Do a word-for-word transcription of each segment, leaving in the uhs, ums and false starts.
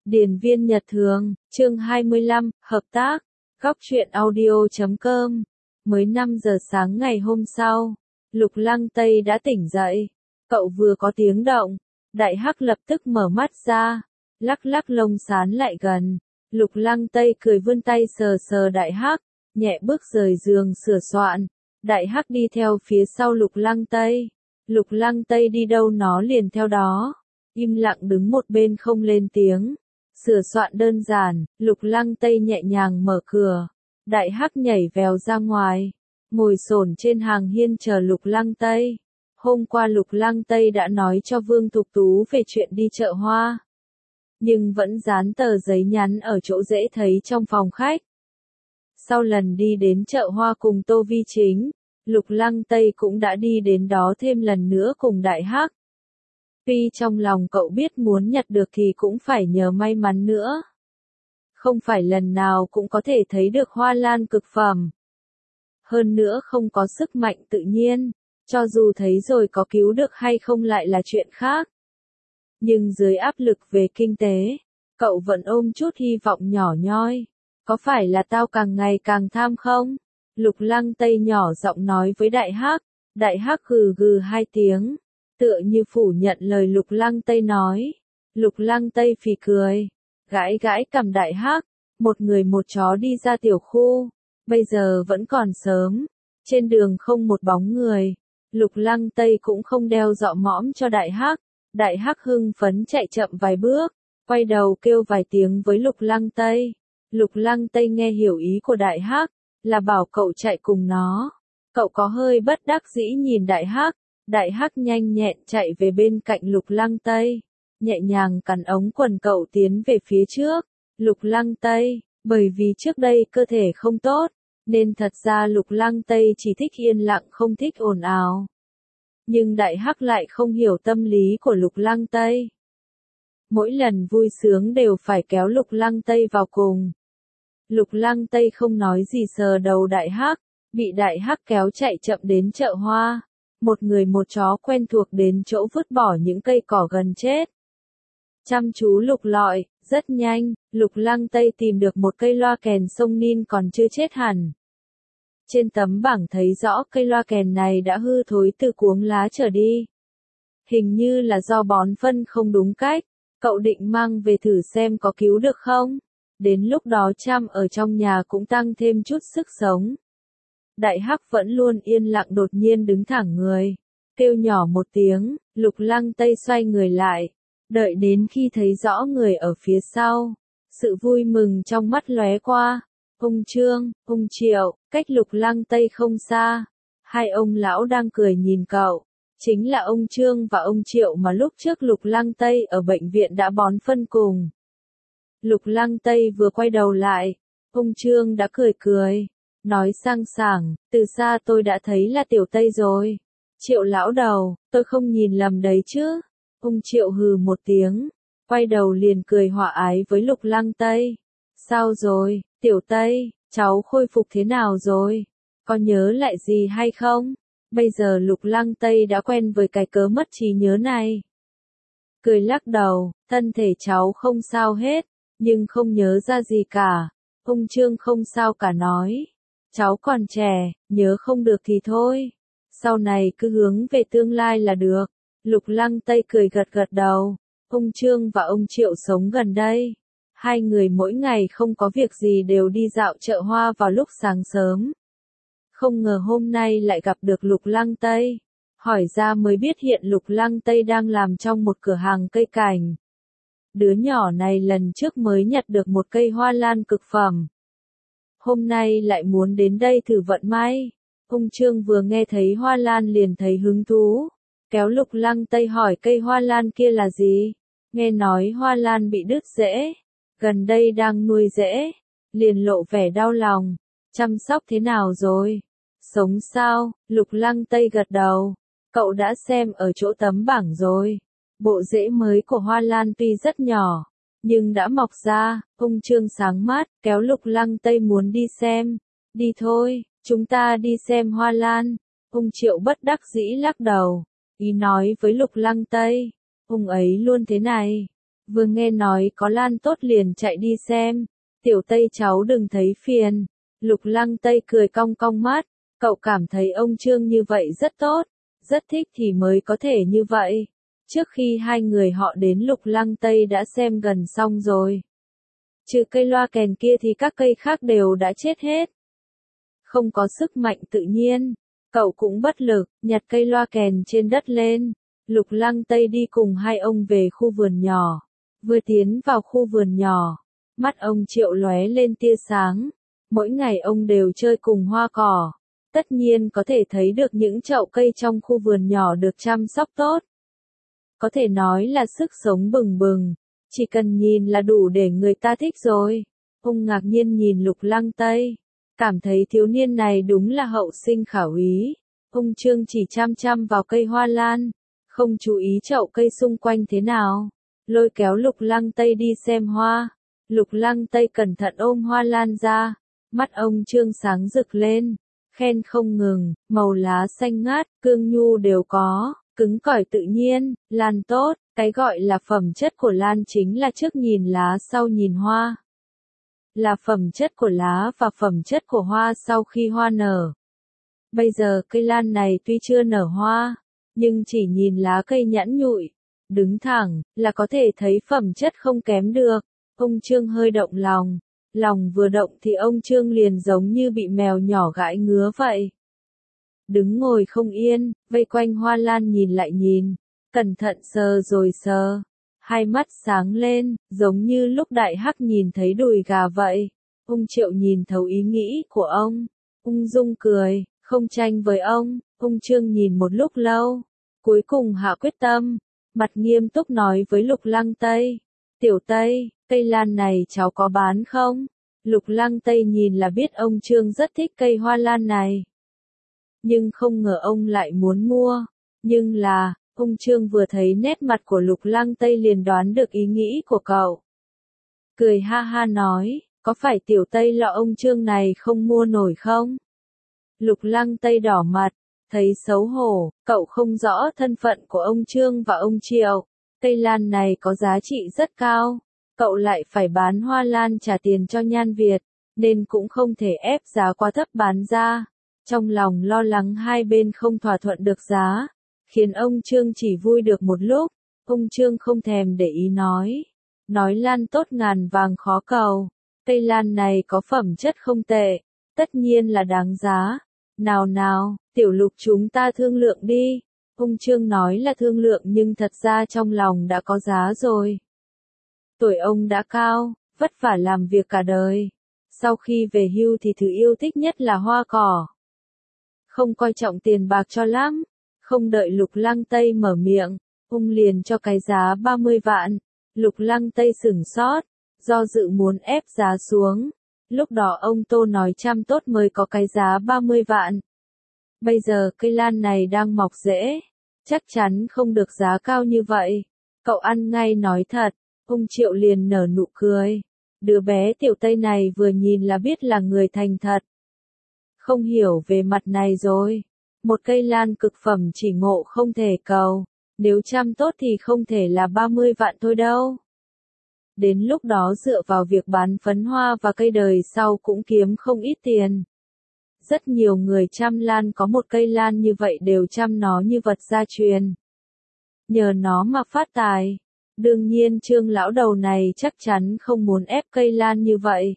Điền viên Nhật Thường, chương hai mươi lăm, hợp tác, góc truyện audio chấm com. Mới năm giờ sáng ngày hôm sau, Lục Lăng Tây đã tỉnh dậy. Cậu vừa có tiếng động, Đại Hắc lập tức mở mắt ra, lắc lắc lông sán lại gần. Lục Lăng Tây cười vươn tay sờ sờ Đại Hắc, nhẹ bước rời giường sửa soạn. Đại Hắc đi theo phía sau Lục Lăng Tây. Lục Lăng Tây đi đâu nó liền theo đó, im lặng đứng một bên không lên tiếng. Sửa soạn đơn giản, Lục Lăng Tây nhẹ nhàng mở cửa. Đại Hắc nhảy vèo ra ngoài, ngồi xổm trên hàng hiên chờ Lục Lăng Tây. Hôm qua Lục Lăng Tây đã nói cho Vương Thục Tú về chuyện đi chợ hoa, nhưng vẫn dán tờ giấy nhắn ở chỗ dễ thấy trong phòng khách. Sau lần đi đến chợ hoa cùng Tô Vi Chính, Lục Lăng Tây cũng đã đi đến đó thêm lần nữa cùng Đại Hắc. Tuy trong lòng cậu biết muốn nhặt được thì cũng phải nhờ may mắn nữa. Không phải lần nào cũng có thể thấy được hoa lan cực phẩm. Hơn nữa không có sức mạnh tự nhiên, cho dù thấy rồi có cứu được hay không lại là chuyện khác. Nhưng dưới áp lực về kinh tế, cậu vẫn ôm chút hy vọng nhỏ nhoi. Có phải là tao càng ngày càng tham không? Lục Lăng Tây nhỏ giọng nói với Đại Hắc. Đại Hắc gừ gừ hai tiếng, tựa như phủ nhận lời Lục Lăng Tây nói. Lục Lăng Tây phì cười, gãi gãi cằm Đại Hắc, một người một chó đi ra tiểu khu. Bây giờ vẫn còn sớm, trên đường không một bóng người. Lục Lăng Tây cũng không đeo dọ mõm cho Đại Hắc. Đại Hắc hưng phấn chạy chậm vài bước, quay đầu kêu vài tiếng với Lục Lăng Tây. Lục Lăng Tây nghe hiểu ý của Đại Hắc, là bảo cậu chạy cùng nó. Cậu có hơi bất đắc dĩ nhìn Đại Hắc. Đại Hắc nhanh nhẹn chạy về bên cạnh Lục Lăng Tây, nhẹ nhàng cắn ống quần cậu tiến về phía trước. Lục Lăng Tây, bởi vì trước đây cơ thể không tốt, nên thật ra Lục Lăng Tây chỉ thích yên lặng không thích ồn ào. Nhưng Đại Hắc lại không hiểu tâm lý của Lục Lăng Tây. Mỗi lần vui sướng đều phải kéo Lục Lăng Tây vào cùng. Lục Lăng Tây không nói gì sờ đầu Đại Hắc, bị Đại Hắc kéo chạy chậm đến chợ hoa. Một người một chó quen thuộc đến chỗ vứt bỏ những cây cỏ gần chết. Chăm chú lục lọi, rất nhanh, Lục Lăng Tây tìm được một cây loa kèn sông Nin còn chưa chết hẳn. Trên tấm bảng thấy rõ cây loa kèn này đã hư thối từ cuống lá trở đi. Hình như là do bón phân không đúng cách. Cậu định mang về thử xem có cứu được không? Đến lúc đó chăm ở trong nhà cũng tăng thêm chút sức sống. Đại Hắc vẫn luôn yên lặng đột nhiên đứng thẳng người, kêu nhỏ một tiếng. Lục Lăng Tây xoay người lại, đợi đến khi thấy rõ người ở phía sau, sự vui mừng trong mắt lóe qua. Ông Trương, ông Triệu, cách Lục Lăng Tây không xa, hai ông lão đang cười nhìn cậu. Chính là ông Trương và ông Triệu mà lúc trước Lục Lăng Tây ở bệnh viện đã bón phân cùng. Lục Lăng Tây vừa quay đầu lại, ông Trương đã cười cười, nói sang sảng, từ xa tôi đã thấy là Tiểu Tây rồi. Triệu lão đầu, tôi không nhìn lầm đấy chứ. Ông Triệu hừ một tiếng, quay đầu liền cười hòa ái với Lục Lăng Tây. Sao rồi, Tiểu Tây, cháu khôi phục thế nào rồi? Có nhớ lại gì hay không? Bây giờ Lục Lăng Tây đã quen với cái cớ mất trí nhớ này. Cười lắc đầu, thân thể cháu không sao hết, nhưng không nhớ ra gì cả. Ông Trương không sao cả nói. Cháu còn trẻ, nhớ không được thì thôi. Sau này cứ hướng về tương lai là được. Lục Lăng Tây cười gật gật đầu. Ông Trương và ông Triệu sống gần đây. Hai người mỗi ngày không có việc gì đều đi dạo chợ hoa vào lúc sáng sớm. Không ngờ hôm nay lại gặp được Lục Lăng Tây. Hỏi ra mới biết hiện Lục Lăng Tây đang làm trong một cửa hàng cây cảnh. Đứa nhỏ này lần trước mới nhặt được một cây hoa lan cực phẩm. Hôm nay lại muốn đến đây thử vận may. Ông Trương vừa nghe thấy hoa lan liền thấy hứng thú, kéo Lục Lăng Tây hỏi cây hoa lan kia là gì. Nghe nói hoa lan bị đứt rễ, gần đây đang nuôi rễ, liền lộ vẻ đau lòng. Chăm sóc thế nào rồi? Sống sao? Lục Lăng Tây gật đầu. Cậu đã xem ở chỗ tấm bảng rồi. Bộ rễ mới của hoa lan tuy rất nhỏ, nhưng đã mọc ra. Ông Trương sáng mắt, kéo Lục Lăng Tây muốn đi xem. Đi thôi, chúng ta đi xem hoa lan. Ông Triệu bất đắc dĩ lắc đầu, ý nói với Lục Lăng Tây, ông ấy luôn thế này. Vừa nghe nói có lan tốt liền chạy đi xem. Tiểu Tây cháu đừng thấy phiền. Lục Lăng Tây cười cong cong mắt. Cậu cảm thấy ông Trương như vậy rất tốt. Rất thích thì mới có thể như vậy. Trước khi hai người họ đến Lục Lăng Tây đã xem gần xong rồi. Trừ cây loa kèn kia thì các cây khác đều đã chết hết. Không có sức mạnh tự nhiên. Cậu cũng bất lực, nhặt cây loa kèn trên đất lên. Lục Lăng Tây đi cùng hai ông về khu vườn nhỏ. Vừa tiến vào khu vườn nhỏ, mắt ông Triệu lóe lên tia sáng. Mỗi ngày ông đều chơi cùng hoa cỏ. Tất nhiên có thể thấy được những chậu cây trong khu vườn nhỏ được chăm sóc tốt. Có thể nói là sức sống bừng bừng. Chỉ cần nhìn là đủ để người ta thích rồi. Ông ngạc nhiên nhìn Lục Lăng Tây. Cảm thấy thiếu niên này đúng là hậu sinh khả úy. Ông Trương chỉ chăm chăm vào cây hoa lan. Không chú ý chậu cây xung quanh thế nào. Lôi kéo Lục Lăng Tây đi xem hoa. Lục Lăng Tây cẩn thận ôm hoa lan ra. Mắt ông Trương sáng rực lên. Khen không ngừng, màu lá xanh ngát, cương nhu đều có, cứng cỏi tự nhiên, lan tốt. Cái gọi là phẩm chất của lan chính là trước nhìn lá sau nhìn hoa. Là phẩm chất của lá và phẩm chất của hoa sau khi hoa nở. Bây giờ cây lan này tuy chưa nở hoa, nhưng chỉ nhìn lá cây nhẵn nhụi, đứng thẳng, là có thể thấy phẩm chất không kém được. Ông Trương hơi động lòng. Lòng vừa động thì ông Trương liền giống như bị mèo nhỏ gãi ngứa vậy. Đứng ngồi không yên, vây quanh hoa lan nhìn lại nhìn, cẩn thận sờ rồi sờ. Hai mắt sáng lên, giống như lúc Đại Hắc nhìn thấy đùi gà vậy. Ông Triệu nhìn thấu ý nghĩ của ông. Ung dung cười, không tranh với ông. Ông Trương nhìn một lúc lâu. Cuối cùng hạ quyết tâm. Mặt nghiêm túc nói với Lục Lăng Tây. Tiểu Tây, cây lan này cháu có bán không? Lục Lăng Tây nhìn là biết ông Trương rất thích cây hoa lan này. Nhưng không ngờ ông lại muốn mua. Nhưng là, ông Trương vừa thấy nét mặt của Lục Lăng Tây liền đoán được ý nghĩ của cậu. Cười ha ha nói, có phải Tiểu Tây lo ông Trương này không mua nổi không? Lục Lăng Tây đỏ mặt, thấy xấu hổ, cậu không rõ thân phận của ông Trương và ông Triệu. Cây lan này có giá trị rất cao, cậu lại phải bán hoa lan trả tiền cho Nhan Việt, nên cũng không thể ép giá quá thấp bán ra. Trong lòng lo lắng hai bên không thỏa thuận được giá, khiến ông Trương chỉ vui được một lúc. Ông Trương không thèm để ý nói, nói lan tốt ngàn vàng khó cầu, cây lan này có phẩm chất không tệ, tất nhiên là đáng giá. Nào nào, Tiểu Lục chúng ta thương lượng đi. Ông Trương nói là thương lượng nhưng thật ra trong lòng đã có giá rồi. Tuổi ông đã cao, vất vả làm việc cả đời. Sau khi về hưu thì thứ yêu thích nhất là hoa cỏ. Không coi trọng tiền bạc cho lắm. Không đợi Lục Lăng Tây mở miệng, ông liền cho cái giá ba mươi vạn. Lục Lăng Tây sửng sốt, do dự muốn ép giá xuống. Lúc đó ông Tô nói trăm tốt mới có cái giá ba mươi vạn. Bây giờ cây lan này đang mọc rễ, chắc chắn không được giá cao như vậy. Cậu ăn ngay nói thật. Ông Triệu liền nở nụ cười. Đứa bé Tiểu Tây này vừa nhìn là biết là người thành thật. Không hiểu về mặt này rồi. Một cây lan cực phẩm chỉ ngộ không thể cầu. Nếu trăm tốt thì không thể là ba mươi vạn thôi đâu. Đến lúc đó dựa vào việc bán phấn hoa và cây đời sau cũng kiếm không ít tiền. Rất nhiều người chăm lan có một cây lan như vậy đều chăm nó như vật gia truyền. Nhờ nó mà phát tài. Đương nhiên Trương lão đầu này chắc chắn không muốn ép cây lan như vậy.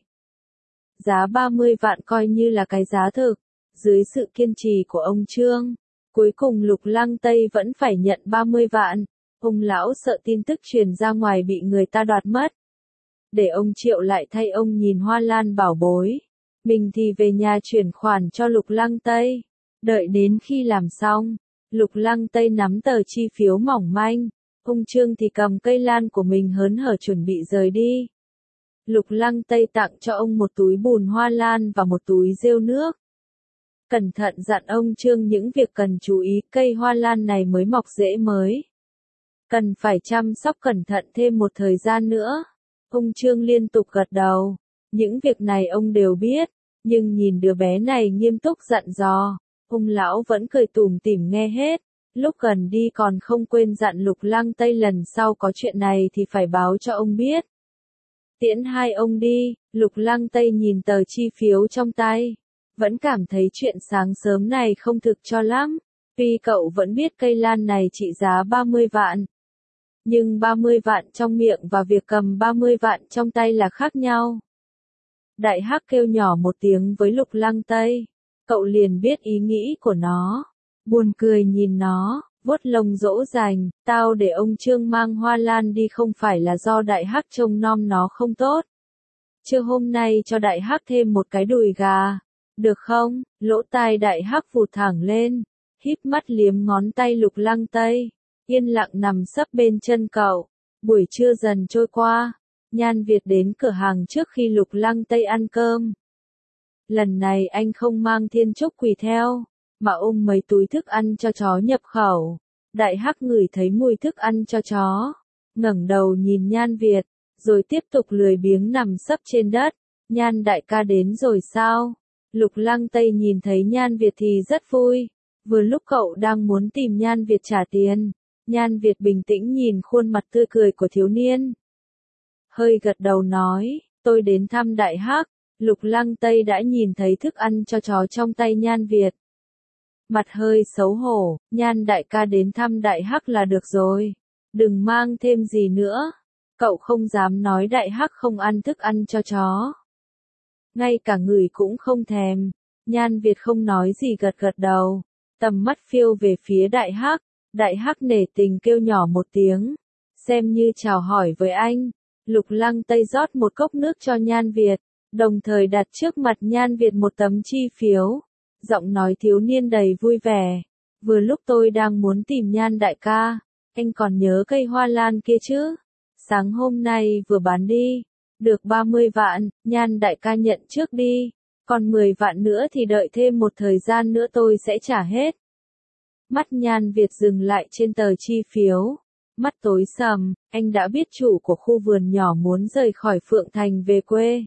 Giá ba mươi vạn coi như là cái giá thực. Dưới sự kiên trì của ông Trương, cuối cùng Lục Lăng Tây vẫn phải nhận ba mươi vạn. Ông lão sợ tin tức truyền ra ngoài bị người ta đoạt mất. Để ông Triệu lại thay ông nhìn hoa lan bảo bối. Mình thì về nhà chuyển khoản cho Lục Lăng Tây. Đợi đến khi làm xong, Lục Lăng Tây nắm tờ chi phiếu mỏng manh. Ông Trương thì cầm cây lan của mình hớn hở chuẩn bị rời đi. Lục Lăng Tây tặng cho ông một túi bùn hoa lan và một túi rêu nước. Cẩn thận dặn ông Trương những việc cần chú ý, cây hoa lan này mới mọc rễ mới. Cần phải chăm sóc cẩn thận thêm một thời gian nữa. Ông Trương liên tục gật đầu. Những việc này ông đều biết, nhưng nhìn đứa bé này nghiêm túc dặn dò, ông lão vẫn cười tủm tỉm nghe hết. Lúc gần đi còn không quên dặn Lục Lăng Tây lần sau có chuyện này thì phải báo cho ông biết. Tiễn hai ông đi, Lục Lăng Tây nhìn tờ chi phiếu trong tay. Vẫn cảm thấy chuyện sáng sớm này không thực cho lắm. Tuy cậu vẫn biết cây lan này trị giá ba mươi vạn. Nhưng ba mươi vạn trong miệng và việc cầm ba mươi vạn trong tay là khác nhau. Đại Hắc kêu nhỏ một tiếng với Lục Lăng Tây. Cậu liền biết ý nghĩ của nó. Buồn cười nhìn nó, vuốt lông dỗ dành, tao để ông Trương mang hoa lan đi không phải là do Đại Hắc trông nom nó không tốt. Chưa hôm nay cho Đại Hắc thêm một cái đùi gà. Được không? Lỗ tai Đại Hắc vụt thẳng lên, híp mắt liếm ngón tay Lục Lăng Tây, yên lặng nằm sấp bên chân cậu. Buổi trưa dần trôi qua, Nhan Việt đến cửa hàng trước khi Lục Lăng Tây ăn cơm. Lần này anh không mang thiên trúc quỳ theo, mà ôm mấy túi thức ăn cho chó nhập khẩu. Đại Hắc ngửi thấy mùi thức ăn cho chó, ngẩng đầu nhìn Nhan Việt, rồi tiếp tục lười biếng nằm sấp trên đất. Nhan đại ca đến rồi sao? Lục Lăng Tây nhìn thấy Nhan Việt thì rất vui. Vừa lúc cậu đang muốn tìm Nhan Việt trả tiền, Nhan Việt bình tĩnh nhìn khuôn mặt tươi cười của thiếu niên. Hơi gật đầu nói, tôi đến thăm Đại Hắc. Lục Lăng Tây đã nhìn thấy thức ăn cho chó trong tay Nhan Việt. Mặt hơi xấu hổ, Nhan đại ca đến thăm Đại Hắc là được rồi. Đừng mang thêm gì nữa. Cậu không dám nói Đại Hắc không ăn thức ăn cho chó. Ngay cả người cũng không thèm. Nhan Việt không nói gì gật gật đầu. Tầm mắt phiêu về phía Đại Hắc. Đại Hắc nể tình kêu nhỏ một tiếng. Xem như chào hỏi với anh. Lục Lăng Tây rót một cốc nước cho Nhan Việt. Đồng thời đặt trước mặt Nhan Việt một tấm chi phiếu. Giọng nói thiếu niên đầy vui vẻ. Vừa lúc tôi đang muốn tìm Nhan đại ca. Anh còn nhớ cây hoa lan kia chứ? Sáng hôm nay vừa bán đi. Được ba mươi vạn, Nhan đại ca nhận trước đi. Còn mười vạn nữa thì đợi thêm một thời gian nữa tôi sẽ trả hết. Mắt Nhan Việt dừng lại trên tờ chi phiếu. Mắt tối sầm, anh đã biết chủ của khu vườn nhỏ muốn rời khỏi Phượng Thành về quê.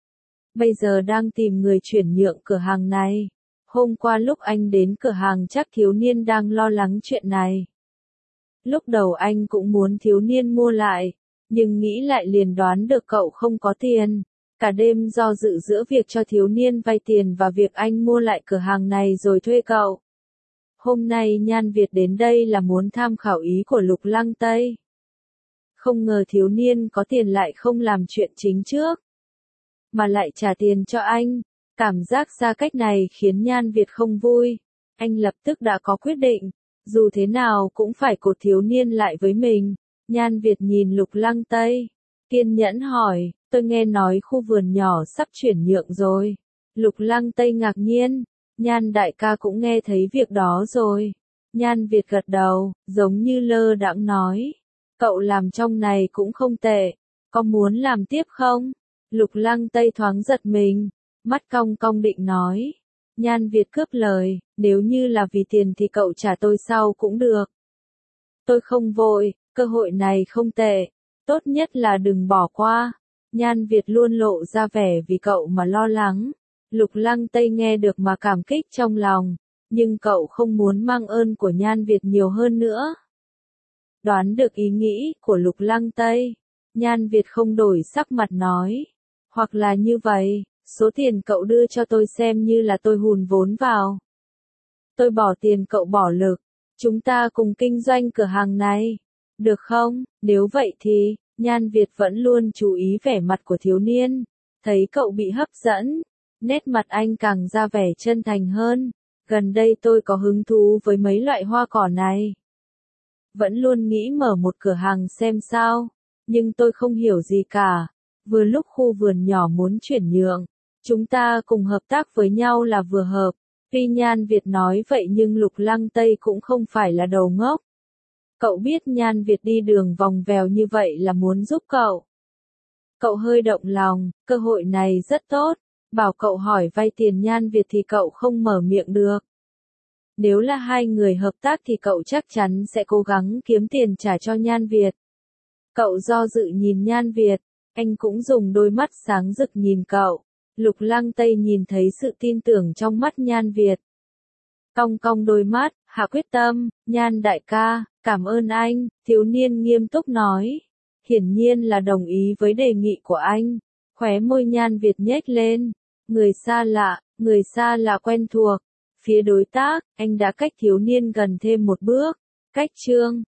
Bây giờ đang tìm người chuyển nhượng cửa hàng này. Hôm qua lúc anh đến cửa hàng chắc thiếu niên đang lo lắng chuyện này. Lúc đầu anh cũng muốn thiếu niên mua lại, nhưng nghĩ lại liền đoán được cậu không có tiền. Cả đêm do dự giữa việc cho thiếu niên vay tiền và việc anh mua lại cửa hàng này rồi thuê cậu. Hôm nay Nhan Việt đến đây là muốn tham khảo ý của Lục Lăng Tây. Không ngờ thiếu niên có tiền lại không làm chuyện chính trước, mà lại trả tiền cho anh. Cảm giác xa cách này khiến Nhan Việt không vui. Anh lập tức đã có quyết định, dù thế nào cũng phải cột thiếu niên lại với mình. Nhan Việt nhìn Lục Lăng Tây, kiên nhẫn hỏi, tôi nghe nói khu vườn nhỏ sắp chuyển nhượng rồi. Lục Lăng Tây ngạc nhiên, Nhan đại ca cũng nghe thấy việc đó rồi. Nhan Việt gật đầu, giống như lơ đãng nói, cậu làm trong này cũng không tệ, có muốn làm tiếp không? Lục Lăng Tây thoáng giật mình, mắt cong cong định nói. Nhan Việt cướp lời, nếu như là vì tiền thì cậu trả tôi sau cũng được. Tôi không vội, cơ hội này không tệ, tốt nhất là đừng bỏ qua. Nhan Việt luôn lộ ra vẻ vì cậu mà lo lắng. Lục Lăng Tây nghe được mà cảm kích trong lòng, nhưng cậu không muốn mang ơn của Nhan Việt nhiều hơn nữa. Đoán được ý nghĩ của Lục Lăng Tây, Nhan Việt không đổi sắc mặt nói, hoặc là như vậy, số tiền cậu đưa cho tôi xem như là tôi hùn vốn vào. Tôi bỏ tiền cậu bỏ lực, chúng ta cùng kinh doanh cửa hàng này, được không? Nếu vậy thì, Nhan Việt vẫn luôn chú ý vẻ mặt của thiếu niên, thấy cậu bị hấp dẫn, nét mặt anh càng ra vẻ chân thành hơn. Gần đây tôi có hứng thú với mấy loại hoa cỏ này. Vẫn luôn nghĩ mở một cửa hàng xem sao, nhưng tôi không hiểu gì cả. Vừa lúc khu vườn nhỏ muốn chuyển nhượng, chúng ta cùng hợp tác với nhau là vừa hợp. Tuy Nhan Việt nói vậy nhưng Lục Lăng Tây cũng không phải là đầu ngốc. Cậu biết Nhan Việt đi đường vòng vèo như vậy là muốn giúp cậu. Cậu hơi động lòng, cơ hội này rất tốt. Bảo cậu hỏi vay tiền Nhan Việt thì cậu không mở miệng được. Nếu là hai người hợp tác thì cậu chắc chắn sẽ cố gắng kiếm tiền trả cho Nhan Việt. Cậu do dự nhìn Nhan Việt, anh cũng dùng đôi mắt sáng rực nhìn cậu. Lục Lăng Tây nhìn thấy sự tin tưởng trong mắt Nhan Việt. Cong cong đôi mắt, hạ quyết tâm, Nhan đại ca, cảm ơn anh, thiếu niên nghiêm túc nói. Hiển nhiên là đồng ý với đề nghị của anh. Khóe môi Nhan Việt nhếch lên. Người xa lạ, người xa lạ quen thuộc. Phía đối tác, anh đã cách thiếu niên gần thêm một bước. Cách Trương.